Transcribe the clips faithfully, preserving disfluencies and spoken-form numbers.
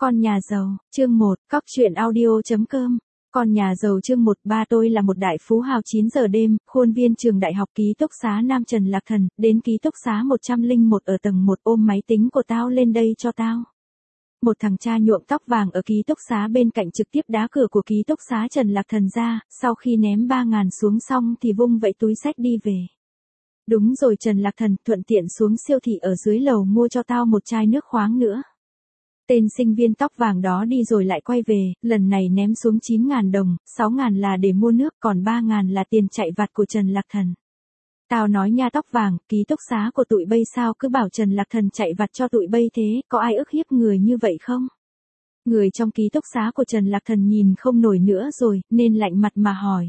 Con nhà giàu, chương một, cóc truyện audio.com. Con nhà giàu chương một, ba tôi là một đại phú hào. Chín giờ đêm, khuôn viên trường đại học ký túc xá Nam Trần Lạc Thần, đến ký túc xá một trăm lẻ một ở tầng một, ôm máy tính của tao lên đây cho tao. Một thằng cha nhuộm tóc vàng ở ký túc xá bên cạnh trực tiếp đá cửa của ký túc xá Trần Lạc Thần ra, sau khi ném ba ngàn xuống xong thì vung vẩy túi xách đi về. Đúng rồi Trần Lạc Thần, thuận tiện xuống siêu thị ở dưới lầu mua cho tao một chai nước khoáng nữa. Tên sinh viên tóc vàng đó đi rồi lại quay về, lần này ném xuống chín ngàn đồng, sáu ngàn là để mua nước, còn ba ngàn là tiền chạy vặt của Trần Lạc Thần. Tao nói nha tóc vàng, ký túc xá của tụi bây sao cứ bảo Trần Lạc Thần chạy vặt cho tụi bây thế, có ai ức hiếp người như vậy không? Người trong ký túc xá của Trần Lạc Thần nhìn không nổi nữa rồi, nên lạnh mặt mà hỏi.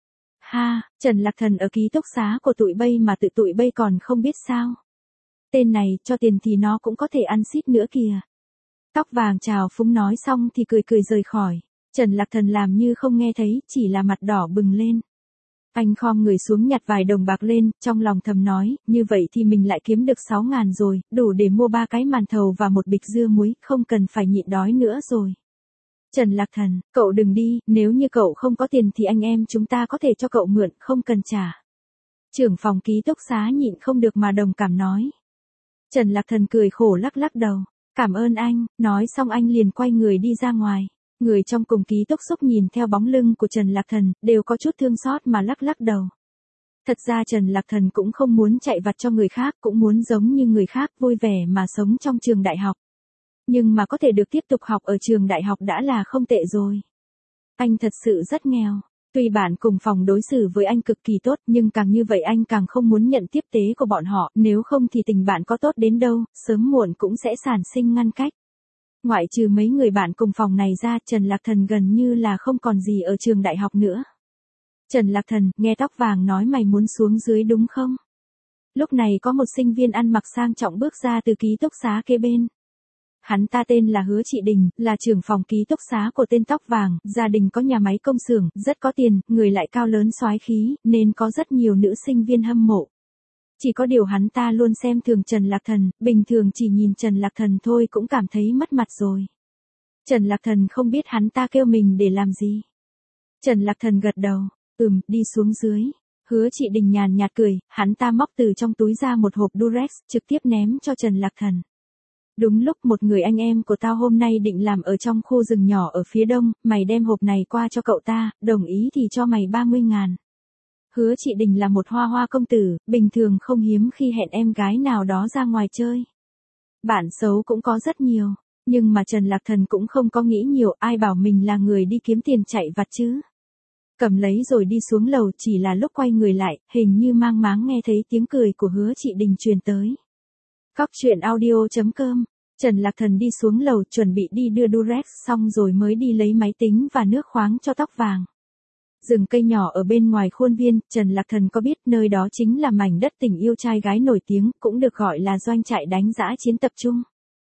Ha, Trần Lạc Thần ở ký túc xá của tụi bây mà tự tụi bây còn không biết sao? Tên này, cho tiền thì nó cũng có thể ăn xít nữa kìa. Tóc vàng chào phúng nói xong thì cười cười rời khỏi. Trần Lạc Thần làm như không nghe thấy, chỉ là mặt đỏ bừng lên. Anh khom người xuống nhặt vài đồng bạc lên, trong lòng thầm nói, như vậy thì mình lại kiếm được sáu ngàn rồi, đủ để mua ba cái màn thầu và một bịch dưa muối, không cần phải nhịn đói nữa rồi. Trần Lạc Thần, cậu đừng đi, nếu như cậu không có tiền thì anh em chúng ta có thể cho cậu mượn, không cần trả. Trưởng phòng ký túc xá nhịn không được mà đồng cảm nói. Trần Lạc Thần cười khổ lắc lắc đầu. Cảm ơn anh, nói xong anh liền quay người đi ra ngoài. Người trong cùng ký túc xúc nhìn theo bóng lưng của Trần Lạc Thần, đều có chút thương xót mà lắc lắc đầu. Thật ra Trần Lạc Thần cũng không muốn chạy vặt cho người khác, cũng muốn giống như người khác vui vẻ mà sống trong trường đại học. Nhưng mà có thể được tiếp tục học ở trường đại học đã là không tệ rồi. Anh thật sự rất nghèo. Tuy bạn cùng phòng đối xử với anh cực kỳ tốt, nhưng càng như vậy anh càng không muốn nhận tiếp tế của bọn họ, nếu không thì tình bạn có tốt đến đâu, sớm muộn cũng sẽ sản sinh ngăn cách. Ngoại trừ mấy người bạn cùng phòng này ra, Trần Lạc Thần gần như là không còn gì ở trường đại học nữa. Trần Lạc Thần, nghe tóc vàng nói mày muốn xuống dưới đúng không? Lúc này có một sinh viên ăn mặc sang trọng bước ra từ ký túc xá kế bên. Hắn ta tên là Hứa Trị Đình, là trưởng phòng ký túc xá của tên tóc vàng, gia đình có nhà máy công xưởng, rất có tiền, người lại cao lớn soái khí, nên có rất nhiều nữ sinh viên hâm mộ. Chỉ có điều hắn ta luôn xem thường Trần Lạc Thần, bình thường chỉ nhìn Trần Lạc Thần thôi cũng cảm thấy mất mặt rồi. Trần Lạc Thần không biết hắn ta kêu mình để làm gì. Trần Lạc Thần gật đầu, ừm, đi xuống dưới. Hứa Trị Đình nhàn nhạt cười, hắn ta móc từ trong túi ra một hộp Durex, trực tiếp ném cho Trần Lạc Thần. Đúng lúc một người anh em của tao hôm nay định làm ở trong khu rừng nhỏ ở phía đông, mày đem hộp này qua cho cậu ta, đồng ý thì cho mày ba mươi ngàn. Hứa Trị Đình là một hoa hoa công tử, bình thường không hiếm khi hẹn em gái nào đó ra ngoài chơi. Bạn xấu cũng có rất nhiều, nhưng mà Trần Lạc Thần cũng không có nghĩ nhiều, ai bảo mình là người đi kiếm tiền chạy vặt chứ. Cầm lấy rồi đi xuống lầu, chỉ là lúc quay người lại, hình như mang máng nghe thấy tiếng cười của Hứa Trị Đình truyền tới. Cóc truyện audio.com. Trần Lạc Thần đi xuống lầu chuẩn bị đi đưa Durex xong rồi mới đi lấy máy tính và nước khoáng cho tóc vàng. Rừng cây nhỏ ở bên ngoài khuôn viên, Trần Lạc Thần có biết nơi đó chính là mảnh đất tình yêu trai gái nổi tiếng, cũng được gọi là doanh trại đánh dã chiến tập trung.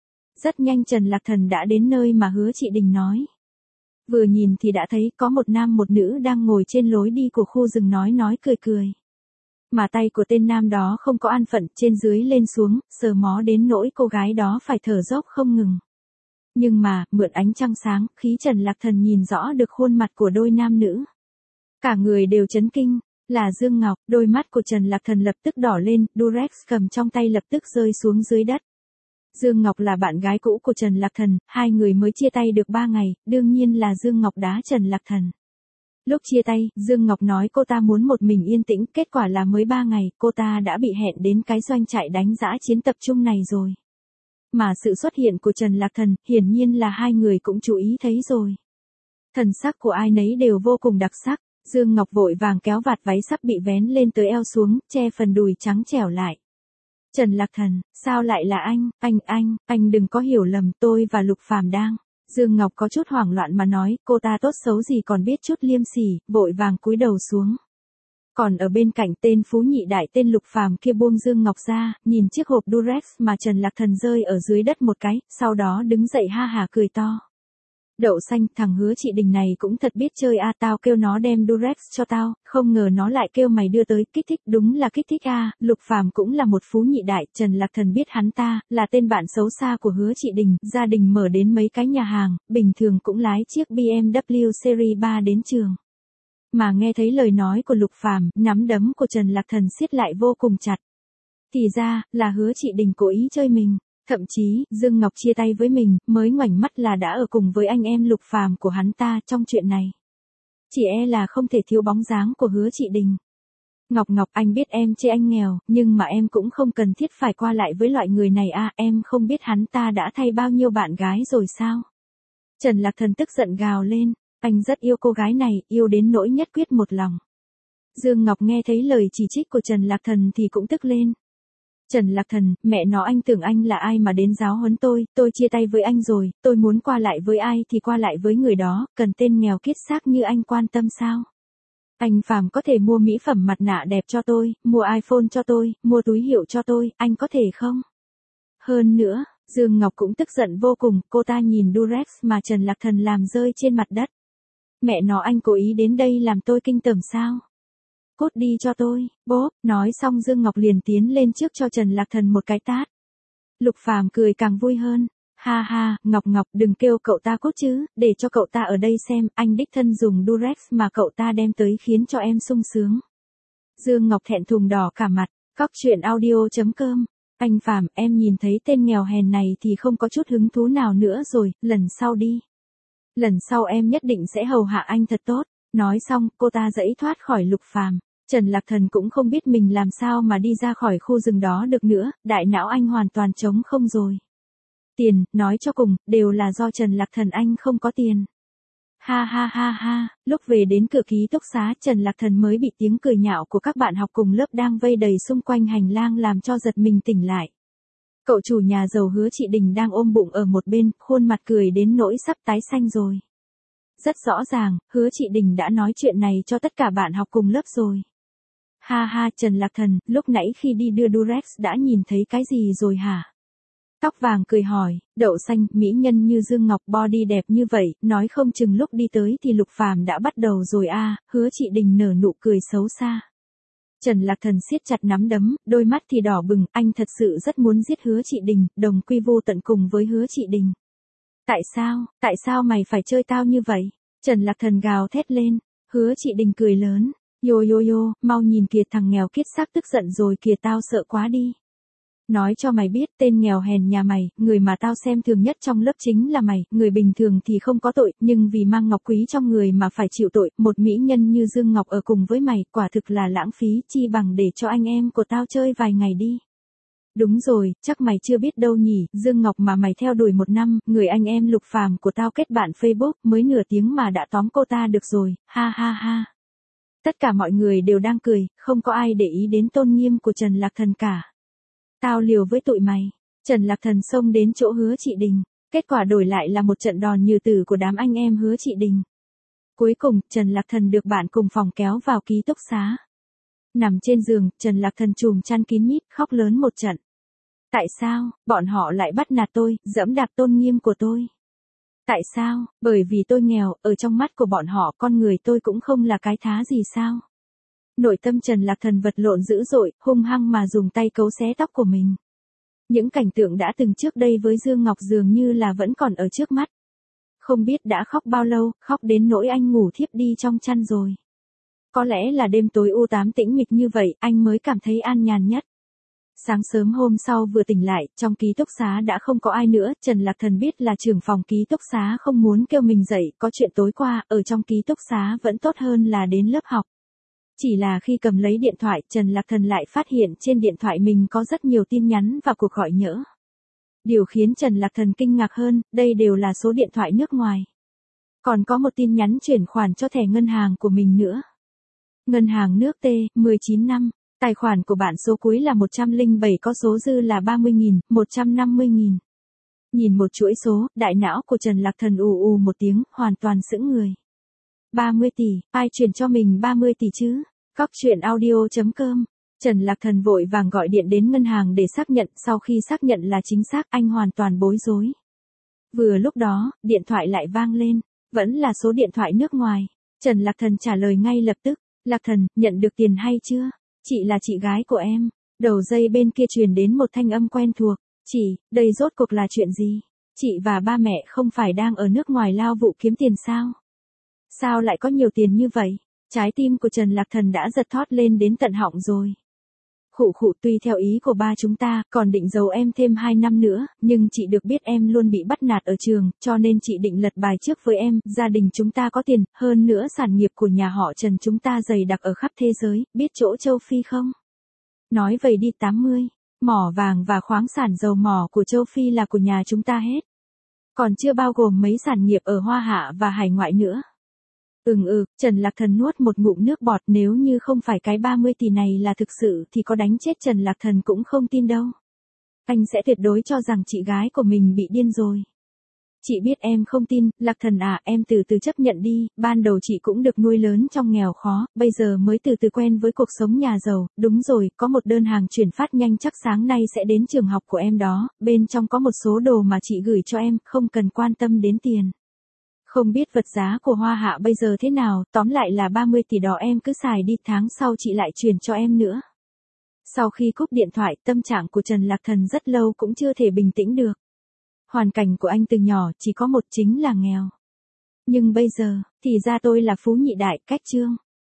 Rất nhanh Trần Lạc Thần đã đến nơi mà Hứa Trị Đình nói. Vừa nhìn thì đã thấy có một nam một nữ đang ngồi trên lối đi của khu rừng nói nói cười cười. Mà tay của tên nam đó không có an phận, trên dưới lên xuống, sờ mó đến nỗi cô gái đó phải thở dốc không ngừng. Nhưng mà, mượn ánh trăng sáng, khí Trần Lạc Thần nhìn rõ được khuôn mặt của đôi nam nữ. Cả người đều chấn kinh, là Dương Ngọc, đôi mắt của Trần Lạc Thần lập tức đỏ lên, Durex cầm trong tay lập tức rơi xuống dưới đất. Dương Ngọc là bạn gái cũ của Trần Lạc Thần, hai người mới chia tay được ba ngày, đương nhiên là Dương Ngọc đá Trần Lạc Thần. Lúc chia tay, Dương Ngọc nói cô ta muốn một mình yên tĩnh, kết quả là mới ba ngày, cô ta đã bị hẹn đến cái doanh trại đánh dã chiến tập trung này rồi. Mà sự xuất hiện của Trần Lạc Thần, hiển nhiên là hai người cũng chú ý thấy rồi. Thần sắc của ai nấy đều vô cùng đặc sắc, Dương Ngọc vội vàng kéo vạt váy sắp bị vén lên tới eo xuống, che phần đùi trắng trẻo lại. Trần Lạc Thần, sao lại là anh, anh, anh, anh đừng có hiểu lầm, tôi và Lục Phàm đang... Dương Ngọc có chút hoảng loạn mà nói, cô ta tốt xấu gì còn biết chút liêm sỉ, vội vàng cúi đầu xuống. Còn ở bên cạnh tên phú nhị đại tên Lục Phàm kia buông Dương Ngọc ra, nhìn chiếc hộp Durex mà Trần Lạc Thần rơi ở dưới đất một cái, sau đó đứng dậy ha hả cười to. Đậu xanh, thằng Hứa Trị Đình này cũng thật biết chơi a, tao kêu nó đem Durex cho tao, không ngờ nó lại kêu mày đưa tới, kích thích, đúng là kích thích a. Lục Phàm cũng là một phú nhị đại, Trần Lạc Thần biết hắn ta là tên bạn xấu xa của Hứa Trị Đình, gia đình mở đến mấy cái nhà hàng, bình thường cũng lái chiếc bê em vê Series ba đến trường. Mà nghe thấy lời nói của Lục Phàm, nắm đấm của Trần Lạc Thần siết lại vô cùng chặt. Thì ra, là Hứa Trị Đình cố ý chơi mình. Thậm chí, Dương Ngọc chia tay với mình, mới ngoảnh mắt là đã ở cùng với anh em Lục Phàm của hắn ta trong chuyện này. Chỉ e là không thể thiếu bóng dáng của Hứa Trị Đình. Ngọc Ngọc, anh biết em chê anh nghèo, nhưng mà em cũng không cần thiết phải qua lại với loại người này a, em không biết hắn ta đã thay bao nhiêu bạn gái rồi sao? Trần Lạc Thần tức giận gào lên, anh rất yêu cô gái này, yêu đến nỗi nhất quyết một lòng. Dương Ngọc nghe thấy lời chỉ trích của Trần Lạc Thần thì cũng tức lên. Trần Lạc Thần, mẹ nó, anh tưởng anh là ai mà đến giáo huấn tôi, tôi chia tay với anh rồi, tôi muốn qua lại với ai thì qua lại với người đó, cần tên nghèo kiết xác như anh quan tâm sao? Anh Phàm có thể mua mỹ phẩm mặt nạ đẹp cho tôi, mua iPhone cho tôi, mua túi hiệu cho tôi, anh có thể không? Hơn nữa, Dương Ngọc cũng tức giận vô cùng, cô ta nhìn Durex mà Trần Lạc Thần làm rơi trên mặt đất. Mẹ nó, anh cố ý đến đây làm tôi kinh tởm sao? Cút đi cho tôi, bốp, nói xong Dương Ngọc liền tiến lên trước cho Trần Lạc Thần một cái tát. Lục Phàm cười càng vui hơn, ha ha, Ngọc Ngọc đừng kêu cậu ta cút chứ, để cho cậu ta ở đây xem, anh đích thân dùng Durex mà cậu ta đem tới khiến cho em sung sướng. Dương Ngọc thẹn thùng đỏ cả mặt, cóc truyện audio chấm com, anh Phàm, em nhìn thấy tên nghèo hèn này thì không có chút hứng thú nào nữa rồi, lần sau đi. Lần sau em nhất định sẽ hầu hạ anh thật tốt, nói xong cô ta giãy thoát khỏi Lục Phàm. Trần Lạc Thần cũng không biết mình làm sao mà đi ra khỏi khu rừng đó được nữa, đại não anh hoàn toàn trống không rồi. Tiền, nói cho cùng, đều là do Trần Lạc Thần anh không có tiền. Ha ha ha ha, lúc về đến cửa ký túc xá Trần Lạc Thần mới bị tiếng cười nhạo của các bạn học cùng lớp đang vây đầy xung quanh hành lang làm cho giật mình tỉnh lại. Cậu chủ nhà giàu Hứa Trị Đình đang ôm bụng ở một bên, khuôn mặt cười đến nỗi sắp tái xanh rồi. Rất rõ ràng, Hứa Trị Đình đã nói chuyện này cho tất cả bạn học cùng lớp rồi. Ha ha, Trần Lạc Thần, lúc nãy khi đi đưa Durex đã nhìn thấy cái gì rồi hả? Tóc vàng cười hỏi, đậu xanh, mỹ nhân như Dương Ngọc, body đẹp như vậy, nói không chừng lúc đi tới thì Lục Phàm đã bắt đầu rồi a. À, Hứa Trị Đình nở nụ cười xấu xa. Trần Lạc Thần siết chặt nắm đấm, đôi mắt thì đỏ bừng, anh thật sự rất muốn giết Hứa Trị Đình, đồng quy vô tận cùng với Hứa Trị Đình. Tại sao, tại sao mày phải chơi tao như vậy? Trần Lạc Thần gào thét lên, Hứa Trị Đình cười lớn. Yo yo yo, mau nhìn kìa, thằng nghèo kiết xác tức giận rồi kìa, tao sợ quá đi. Nói cho mày biết, tên nghèo hèn nhà mày, người mà tao xem thường nhất trong lớp chính là mày, người bình thường thì không có tội, nhưng vì mang ngọc quý trong người mà phải chịu tội, một mỹ nhân như Dương Ngọc ở cùng với mày, quả thực là lãng phí, chi bằng để cho anh em của tao chơi vài ngày đi. Đúng rồi, chắc mày chưa biết đâu nhỉ, Dương Ngọc mà mày theo đuổi một năm, người anh em Lục Phàm của tao kết bạn Facebook, mới nửa tiếng mà đã tóm cô ta được rồi, ha ha ha. Tất cả mọi người đều đang cười, không có ai để ý đến tôn nghiêm của Trần Lạc Thần cả. Tao liều với tụi mày. Trần Lạc Thần xông đến chỗ Hứa Trị Đình. Kết quả đổi lại là một trận đòn như tử của đám anh em Hứa Trị Đình. Cuối cùng, Trần Lạc Thần được bạn cùng phòng kéo vào ký túc xá. Nằm trên giường, Trần Lạc Thần trùm chăn kín mít, khóc lớn một trận. Tại sao, bọn họ lại bắt nạt tôi, giẫm đạp tôn nghiêm của tôi? Tại sao, bởi vì tôi nghèo, ở trong mắt của bọn họ con người tôi cũng không là cái thá gì sao? Nội tâm Trần Lạc Thần vật lộn dữ dội, hung hăng mà dùng tay cấu xé tóc của mình. Những cảnh tượng đã từng trước đây với Dương Ngọc dường như là vẫn còn ở trước mắt. Không biết đã khóc bao lâu, khóc đến nỗi anh ngủ thiếp đi trong chăn rồi. Có lẽ là đêm tối u ám tĩnh mịch như vậy, anh mới cảm thấy an nhàn nhất. Sáng sớm hôm sau vừa tỉnh lại, trong ký túc xá đã không có ai nữa, Trần Lạc Thần biết là trưởng phòng ký túc xá không muốn kêu mình dậy, có chuyện tối qua, ở trong ký túc xá vẫn tốt hơn là đến lớp học. Chỉ là khi cầm lấy điện thoại, Trần Lạc Thần lại phát hiện trên điện thoại mình có rất nhiều tin nhắn và cuộc gọi nhỡ. Điều khiến Trần Lạc Thần kinh ngạc hơn, đây đều là số điện thoại nước ngoài. Còn có một tin nhắn chuyển khoản cho thẻ ngân hàng của mình nữa. Ngân hàng nước T, mười chín năm. Tài khoản của bạn số cuối là một trăm lẻ bảy, có số dư là ba mươi nghìn, một trăm năm mươi nghìn. Nhìn một chuỗi số, đại não của Trần Lạc Thần ù ù một tiếng, hoàn toàn sững người. ba mươi tỷ, ai chuyển cho mình ba mươi tỷ chứ? Cóc truyện audio chấm com. Trần Lạc Thần vội vàng gọi điện đến ngân hàng để xác nhận, sau khi xác nhận là chính xác, anh hoàn toàn bối rối. Vừa lúc đó, điện thoại lại vang lên, vẫn là số điện thoại nước ngoài. Trần Lạc Thần trả lời ngay lập tức, Lạc Thần, nhận được tiền hay chưa? Chị là chị gái của em. Đầu dây bên kia truyền đến một thanh âm quen thuộc, chị, đây rốt cuộc là chuyện gì? Chị và ba mẹ không phải đang ở nước ngoài lao vụ kiếm tiền sao? Sao lại có nhiều tiền như vậy? Trái tim của Trần Lạc Thần đã giật thót lên đến tận họng rồi. Khụ khụ, tùy theo ý của ba chúng ta, còn định giấu em thêm hai năm nữa, nhưng chị được biết em luôn bị bắt nạt ở trường, cho nên chị định lật bài trước với em, gia đình chúng ta có tiền, hơn nữa sản nghiệp của nhà họ Trần chúng ta dày đặc ở khắp thế giới, biết chỗ châu Phi không? Nói vậy đi tám mươi, mỏ vàng và khoáng sản dầu mỏ của châu Phi là của nhà chúng ta hết. Còn chưa bao gồm mấy sản nghiệp ở Hoa Hạ và hải ngoại nữa. Ừm ừ, Trần Lạc Thần nuốt một ngụm nước bọt, nếu như không phải cái ba mươi tỷ này là thực sự thì có đánh chết Trần Lạc Thần cũng không tin đâu. Anh sẽ tuyệt đối cho rằng chị gái của mình bị điên rồi. Chị biết em không tin, Lạc Thần à, em từ từ chấp nhận đi, ban đầu chị cũng được nuôi lớn trong nghèo khó, bây giờ mới từ từ quen với cuộc sống nhà giàu, đúng rồi, có một đơn hàng chuyển phát nhanh chắc sáng nay sẽ đến trường học của em đó, bên trong có một số đồ mà chị gửi cho em, không cần quan tâm đến tiền. Không biết vật giá của Hoa Hạ bây giờ thế nào, tóm lại là ba mươi tỷ đó em cứ xài đi, tháng sau chị lại chuyển cho em nữa. Sau khi cúp điện thoại, tâm trạng của Trần Lạc Thần rất lâu cũng chưa thể bình tĩnh được. Hoàn cảnh của anh từ nhỏ chỉ có một, chính là nghèo. Nhưng bây giờ, thì ra tôi là phú nhị đại, cách chương.